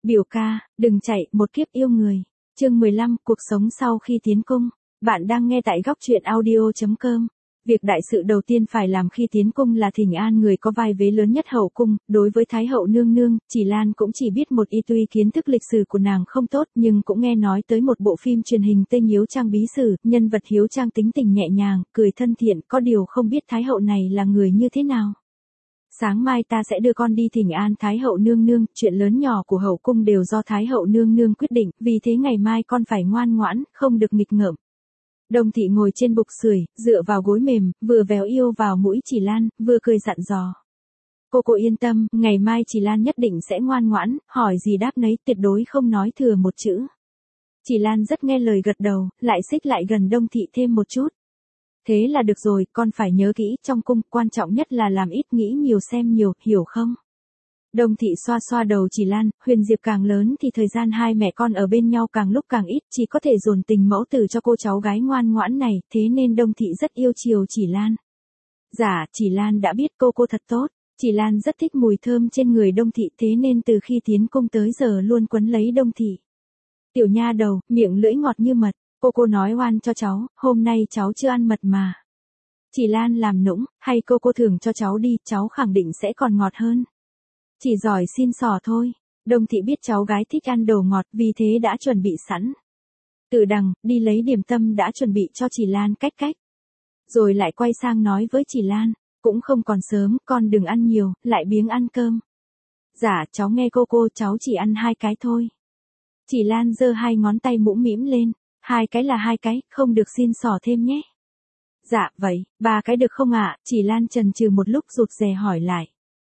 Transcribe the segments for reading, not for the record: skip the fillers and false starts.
Biểu ca, đừng chạy, một kiếp yêu người. Chương 15, cuộc sống sau khi tiến cung. Bạn đang nghe tại góc truyện audio.com. Việc đại sự đầu tiên phải làm khi tiến cung là thỉnh an người có vai vế lớn nhất hậu cung. Đối với Thái hậu nương nương, Chỉ Lan cũng chỉ biết một ít, tuy kiến thức lịch sử của nàng không tốt nhưng cũng nghe nói tới một bộ phim truyền hình tên Hiếu Trang bí sử, nhân vật Hiếu Trang tính tình nhẹ nhàng, cười thân thiện, có điều không biết Thái hậu này là người như thế nào. Sáng mai ta sẽ đưa con đi thỉnh an Thái hậu nương nương, chuyện lớn nhỏ của hậu cung đều do Thái hậu nương nương quyết định, vì thế ngày mai con phải ngoan ngoãn, không được nghịch ngợm. Đồng thị ngồi trên bục sưởi, dựa vào gối mềm, vừa véo yêu vào mũi Chỉ Lan, vừa cười dặn dò. Cô yên tâm, ngày mai Chỉ Lan nhất định sẽ ngoan ngoãn, hỏi gì đáp nấy, tuyệt đối không nói thừa một chữ. Chỉ Lan rất nghe lời gật đầu, lại xích lại gần Đông thị thêm một chút. Thế là được rồi, con phải nhớ kỹ, trong cung, quan trọng nhất là làm ít nghĩ nhiều xem nhiều, hiểu không? Đông thị xoa xoa đầu Chỉ Lan, Huyền Diệp càng lớn thì thời gian hai mẹ con ở bên nhau càng lúc càng ít, chỉ có thể dồn tình mẫu tử cho cô cháu gái ngoan ngoãn này, thế nên Đông thị rất yêu chiều Chỉ Lan. Dạ, Chỉ Lan đã biết cô thật tốt, Chỉ Lan rất thích mùi thơm trên người Đông thị, thế nên từ khi tiến cung tới giờ luôn quấn lấy Đông thị. Tiểu nha đầu, miệng lưỡi ngọt như mật. Cô nói oan cho cháu, hôm nay cháu chưa ăn mật mà. Chỉ Lan làm nũng, hay cô thưởng cho cháu đi, cháu khẳng định sẽ còn ngọt hơn. Chỉ giỏi xin xỏ thôi. Đông thị biết cháu gái thích ăn đồ ngọt, vì thế đã chuẩn bị sẵn. Từ đằng, đi lấy điểm tâm đã chuẩn bị cho Chỉ Lan cách. Rồi lại quay sang nói với Chỉ Lan, cũng không còn sớm, con đừng ăn nhiều, lại biếng ăn cơm. Dạ, cháu nghe cô, cháu chỉ ăn 2 cái thôi. Chỉ Lan giơ 2 ngón tay mũm mĩm lên. 2 cái là 2 cái, không được xin xỏ thêm nhé. Dạ, vậy, 3 cái được không ạ? Chỉ Lan chần chừ một lúc rụt rè hỏi lại.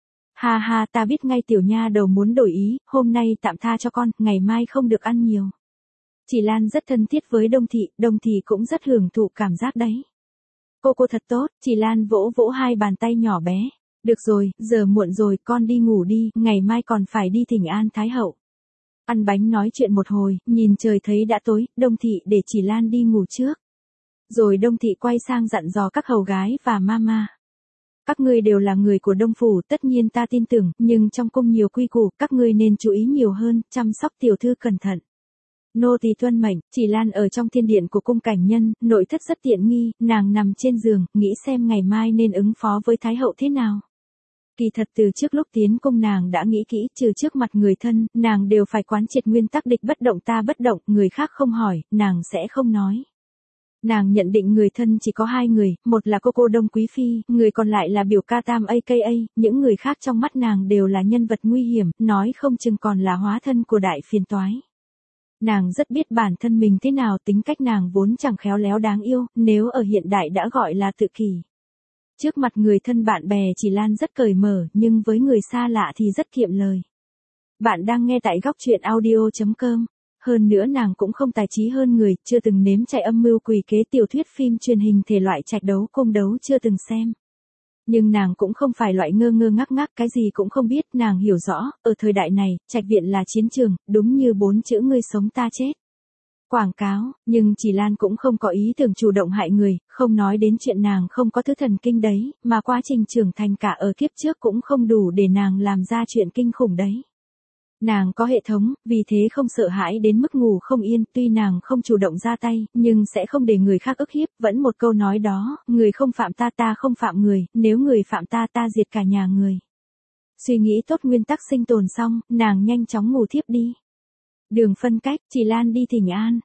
Ha, ta biết ngay tiểu nha đầu muốn đổi ý, hôm nay tạm tha cho con, ngày mai không được ăn nhiều. Chỉ Lan rất thân thiết với Đông thị cũng rất hưởng thụ cảm giác đấy. Cô thật tốt, Chỉ Lan vỗ 2 bàn tay nhỏ bé. Được rồi, giờ muộn rồi, con đi ngủ đi, ngày mai còn phải đi thỉnh an Thái hậu. Ăn bánh nói chuyện một hồi, nhìn trời thấy đã tối, Đông thị để Chỉ Lan đi ngủ trước. Rồi Đông thị quay sang dặn dò các hầu gái và mama. Các ngươi đều là người của Đông phủ, tất nhiên ta tin tưởng, nhưng trong cung nhiều quy củ, các ngươi nên chú ý nhiều hơn, chăm sóc tiểu thư cẩn thận. Nô tỳ tuân mệnh. Chỉ Lan ở trong thiên điện của cung cảnh nhân, nội thất rất tiện nghi, nàng nằm trên giường, nghĩ xem ngày mai nên ứng phó với Thái hậu thế nào. Kỳ thật từ trước lúc tiến cung nàng đã nghĩ kỹ, trừ trước mặt người thân, nàng đều phải quán triệt nguyên tắc địch bất động ta bất động, người khác không hỏi, nàng sẽ không nói. Nàng nhận định người thân chỉ có 2 người, một là cô Đông Quý Phi, người còn lại là biểu ca Tam aka, những người khác trong mắt nàng đều là nhân vật nguy hiểm, nói không chừng còn là hóa thân của đại phiền toái. Nàng rất biết bản thân mình thế nào, tính cách nàng vốn chẳng khéo léo đáng yêu, nếu ở hiện đại đã gọi là tự kỷ. Trước mặt người thân bạn bè Chỉ Lan rất cởi mở, nhưng với người xa lạ thì rất kiệm lời. Bạn đang nghe tại góc truyện audio.com. Hơn nữa nàng cũng không tài trí hơn người, chưa từng nếm trải âm mưu quỷ kế, tiểu thuyết phim truyền hình thể loại trạch đấu cung đấu chưa từng xem. Nhưng nàng cũng không phải loại ngơ ngác cái gì cũng không biết, nàng hiểu rõ, ở thời đại này, trạch viện là chiến trường, đúng như 4 chữ ngươi sống ta chết. Quảng cáo, nhưng Chỉ Lan cũng không có ý tưởng chủ động hại người, không nói đến chuyện nàng không có thứ thần kinh đấy, mà quá trình trưởng thành cả ở kiếp trước cũng không đủ để nàng làm ra chuyện kinh khủng đấy. Nàng có hệ thống, vì thế không sợ hãi đến mức ngủ không yên, tuy nàng không chủ động ra tay, nhưng sẽ không để người khác ức hiếp, vẫn một câu nói đó, người không phạm ta ta không phạm người, nếu người phạm ta ta diệt cả nhà người. Suy nghĩ tốt nguyên tắc sinh tồn xong, nàng nhanh chóng ngủ thiếp đi. Đường phân cách, Chỉ Lan đi thỉnh an.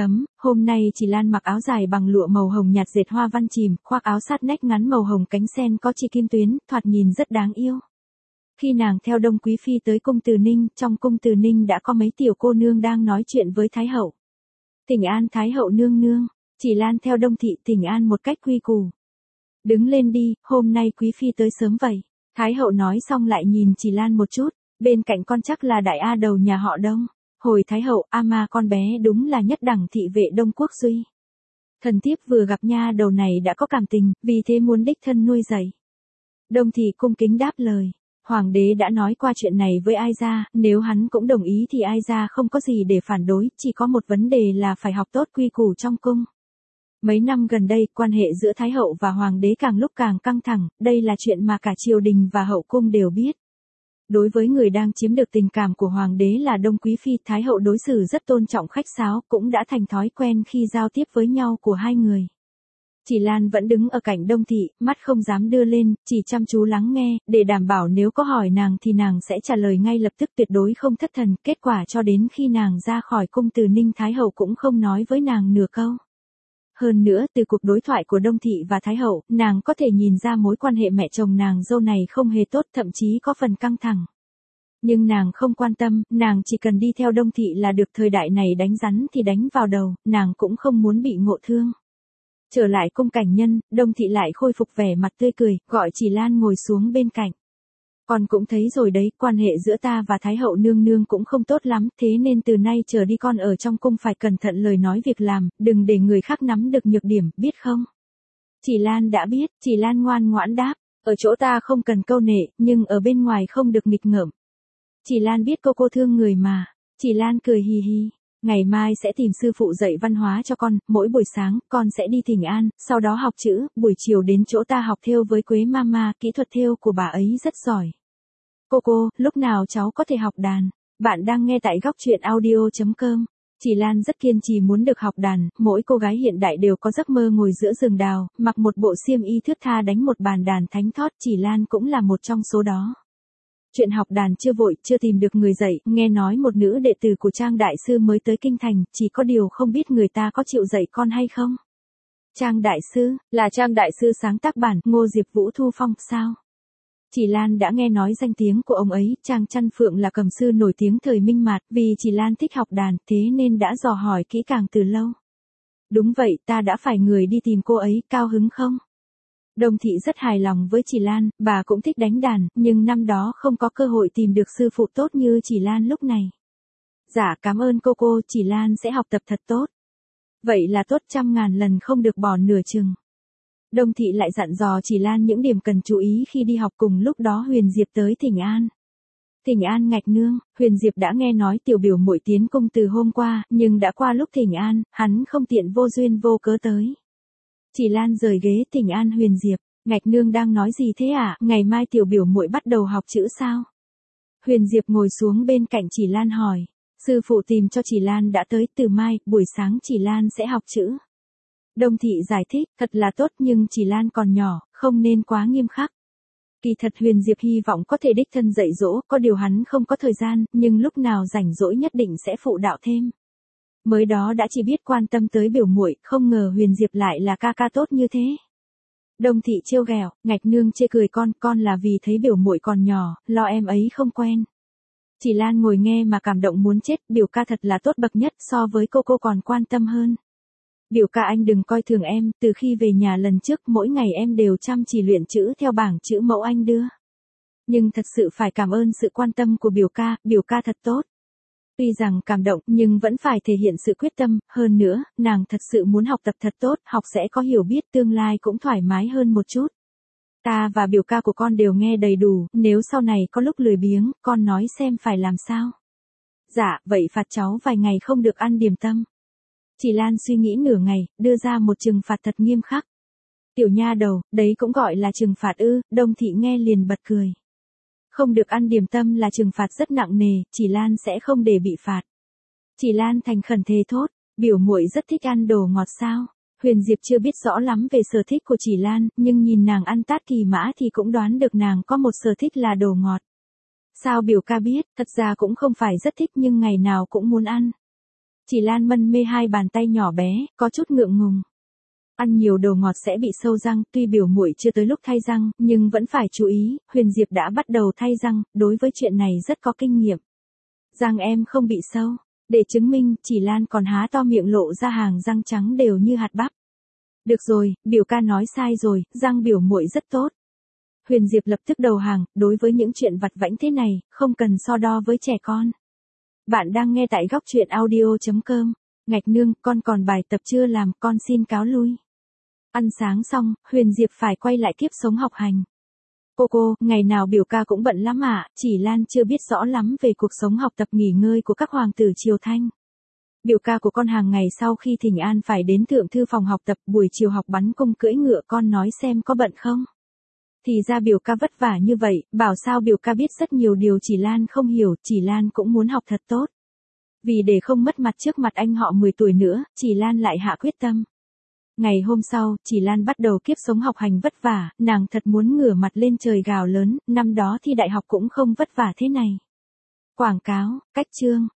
Hôm nay Chỉ Lan mặc áo dài bằng lụa màu hồng nhạt dệt hoa văn chìm, khoác áo sát nách ngắn màu hồng cánh sen có chi kim tuyến, thoạt nhìn rất đáng yêu. Khi nàng theo Đông Quý Phi tới cung Từ Ninh, trong cung Từ Ninh đã có mấy tiểu cô nương đang nói chuyện với Thái hậu. Thỉnh an Thái hậu nương nương, Chỉ Lan theo Đông thị thỉnh an một cách quy củ. Đứng lên đi, hôm nay Quý Phi tới sớm vậy. Thái hậu nói xong lại nhìn Chỉ Lan một chút, bên cạnh con chắc là đại A đầu nhà họ Đông. Hồi Thái hậu, ama con bé đúng là nhất đẳng thị vệ Đông Quốc Duy. Thần thiếp vừa gặp nha đầu này đã có cảm tình, vì thế muốn đích thân nuôi dạy. Đông thị cung kính đáp lời. Hoàng đế đã nói qua chuyện này với Ai Gia, nếu hắn cũng đồng ý thì Ai Gia không có gì để phản đối, chỉ có một vấn đề là phải học tốt quy củ trong cung. Mấy năm gần đây, quan hệ giữa Thái hậu và Hoàng đế càng lúc càng căng thẳng, đây là chuyện mà cả triều đình và hậu cung đều biết. Đối với người đang chiếm được tình cảm của hoàng đế là Đông Quý Phi, Thái hậu đối xử rất tôn trọng khách sáo, cũng đã thành thói quen khi giao tiếp với nhau của hai người. Chỉ Lan vẫn đứng ở cạnh Đông Thị, mắt không dám đưa lên, chỉ chăm chú lắng nghe, để đảm bảo nếu có hỏi nàng thì nàng sẽ trả lời ngay lập tức, tuyệt đối không thất thần. Kết quả cho đến khi nàng ra khỏi cung từ Ninh Thái hậu cũng không nói với nàng nửa câu. Hơn nữa, từ cuộc đối thoại của Đông Thị và Thái hậu, nàng có thể nhìn ra mối quan hệ mẹ chồng nàng dâu này không hề tốt, thậm chí có phần căng thẳng. Nhưng nàng không quan tâm, nàng chỉ cần đi theo Đông Thị là được, thời đại này đánh rắn thì đánh vào đầu, nàng cũng không muốn bị ngộ thương. Trở lại cung Cảnh Nhân, Đông Thị lại khôi phục vẻ mặt tươi cười, gọi Chỉ Lan ngồi xuống bên cạnh. Con cũng thấy rồi đấy, quan hệ giữa ta và Thái hậu nương nương cũng không tốt lắm, thế nên từ nay trở đi con ở trong cung phải cẩn thận lời nói việc làm, đừng để người khác nắm được nhược điểm, biết không? Chỉ Lan đã biết, Chỉ Lan ngoan ngoãn đáp, ở chỗ ta không cần câu nệ, nhưng ở bên ngoài không được nghịch ngợm. Chỉ Lan biết cô thương người mà. Chỉ Lan cười hì hì. Ngày mai sẽ tìm sư phụ dạy văn hóa cho con, mỗi buổi sáng, con sẽ đi Thỉnh An, sau đó học chữ, buổi chiều đến chỗ ta học thêu với Quế Mama, kỹ thuật thêu của bà ấy rất giỏi. Cô, lúc nào cháu có thể học đàn? Bạn đang nghe tại góc truyện audio.com. Chỉ Lan rất kiên trì muốn được học đàn, mỗi cô gái hiện đại đều có giấc mơ ngồi giữa rừng đào, mặc một bộ xiêm y thướt tha đánh một bàn đàn thánh thót, Chỉ Lan cũng là một trong số đó. Chuyện học đàn chưa vội, chưa tìm được người dạy, nghe nói một nữ đệ tử của Trang Đại Sư mới tới Kinh Thành, chỉ có điều không biết người ta có chịu dạy con hay không. Trang Đại Sư, là Trang Đại Sư sáng tác bản Ngô Diệp Vũ Thu Phong sao? Chỉ Lan đã nghe nói danh tiếng của ông ấy, Trang Chăn Phượng là cầm sư nổi tiếng thời Minh Mạt, vì Chỉ Lan thích học đàn, thế nên đã dò hỏi kỹ càng từ lâu. Đúng vậy, ta đã phải người đi tìm cô ấy, cao hứng không? Đông Thị rất hài lòng với Chỉ Lan, bà cũng thích đánh đàn, nhưng năm đó không có cơ hội tìm được sư phụ tốt như Chỉ Lan lúc này. Dạ cảm ơn cô, Chỉ Lan sẽ học tập thật tốt. Vậy là tốt, 100.000 lần không được bỏ nửa chừng. Đông Thị lại dặn dò Chỉ Lan những điểm cần chú ý khi đi học. Cùng lúc đó Huyền Diệp tới Thỉnh An. Thỉnh An Ngạch Nương, Huyền Diệp đã nghe nói tiểu biểu muội tiến cung từ hôm qua, nhưng đã qua lúc Thỉnh An, hắn không tiện vô duyên vô cớ tới. Chỉ Lan rời ghế. Thỉnh An Huyền Diệp, Ngạch Nương đang nói gì thế ạ? Ngày mai tiểu biểu muội bắt đầu học chữ sao? Huyền Diệp ngồi xuống bên cạnh Chỉ Lan hỏi. Sư phụ tìm cho Chỉ Lan đã tới, từ mai, buổi sáng Chỉ Lan sẽ học chữ. Đông Thị giải thích, thật là tốt nhưng Chỉ Lan còn nhỏ, không nên quá nghiêm khắc. Kỳ thật Huyền Diệp hy vọng có thể đích thân dạy dỗ, có điều hắn không có thời gian, nhưng lúc nào rảnh rỗi nhất định sẽ phụ đạo thêm. Mới đó đã chỉ biết quan tâm tới biểu muội, không ngờ Huyền Diệp lại là ca tốt như thế. Đông Thị trêu ghẹo, Ngạch Nương chê cười con là vì thấy biểu muội còn nhỏ, lo em ấy không quen. Chỉ Lan ngồi nghe mà cảm động muốn chết, biểu ca thật là tốt bậc nhất, so với cô còn quan tâm hơn. Biểu ca anh đừng coi thường em, từ khi về nhà lần trước mỗi ngày em đều chăm chỉ luyện chữ theo bảng chữ mẫu anh đưa. Nhưng thật sự phải cảm ơn sự quan tâm của biểu ca thật tốt. Tuy rằng cảm động nhưng vẫn phải thể hiện sự quyết tâm, hơn nữa, nàng thật sự muốn học tập thật tốt, học sẽ có hiểu biết, tương lai cũng thoải mái hơn một chút. Ta và biểu ca của con đều nghe đầy đủ, nếu sau này có lúc lười biếng, con nói xem phải làm sao. Dạ, vậy phạt cháu vài ngày không được ăn điểm tâm. Chỉ Lan suy nghĩ nửa ngày, đưa ra một trừng phạt thật nghiêm khắc. Tiểu nha đầu, đấy cũng gọi là trừng phạt ư? Đông Thị nghe liền bật cười. Không được ăn điểm tâm là trừng phạt rất nặng nề, Chỉ Lan sẽ không để bị phạt. Chỉ Lan thành khẩn thề thốt, biểu muội rất thích ăn đồ ngọt sao? Huyền Diệp chưa biết rõ lắm về sở thích của Chỉ Lan, nhưng nhìn nàng ăn tát kỳ mã thì cũng đoán được nàng có một sở thích là đồ ngọt. Sao biểu ca biết, thật ra cũng không phải rất thích nhưng ngày nào cũng muốn ăn. Chỉ Lan mân mê hai bàn tay nhỏ bé, có chút ngượng ngùng. Ăn nhiều đồ ngọt sẽ bị sâu răng, tuy biểu muội chưa tới lúc thay răng, nhưng vẫn phải chú ý, Huyền Diệp đã bắt đầu thay răng, đối với chuyện này rất có kinh nghiệm. Răng em không bị sâu, để chứng minh, Chỉ Lan còn há to miệng lộ ra hàng răng trắng đều như hạt bắp. Được rồi, biểu ca nói sai rồi, răng biểu muội rất tốt. Huyền Diệp lập tức đầu hàng, đối với những chuyện vặt vãnh thế này, không cần so đo với trẻ con. Bạn đang nghe tại góc truyện audio.com. Ngạch Nương, con còn bài tập chưa làm, con xin cáo lui. Ăn sáng xong, Huyền Diệp phải quay lại kiếp sống học hành. Cô, ngày nào biểu ca cũng bận lắm ạ, Chỉ Lan chưa biết rõ lắm về cuộc sống học tập nghỉ ngơi của các hoàng tử triều Thanh. Biểu ca của con hàng ngày sau khi Thỉnh An phải đến thượng thư phòng học tập, buổi chiều học bắn cung cưỡi ngựa, con nói xem có bận không? Thì ra biểu ca vất vả như vậy, bảo sao biểu ca biết rất nhiều điều chỉ Lan không hiểu, chỉ Lan cũng muốn học thật tốt. Vì để không mất mặt trước mặt anh họ 10 tuổi nữa, chỉ Lan lại hạ quyết tâm. Ngày hôm sau, chỉ Lan bắt đầu kiếp sống học hành vất vả, nàng thật muốn ngửa mặt lên trời gào lớn, năm đó thi đại học cũng không vất vả thế này. Quảng cáo, cách chương,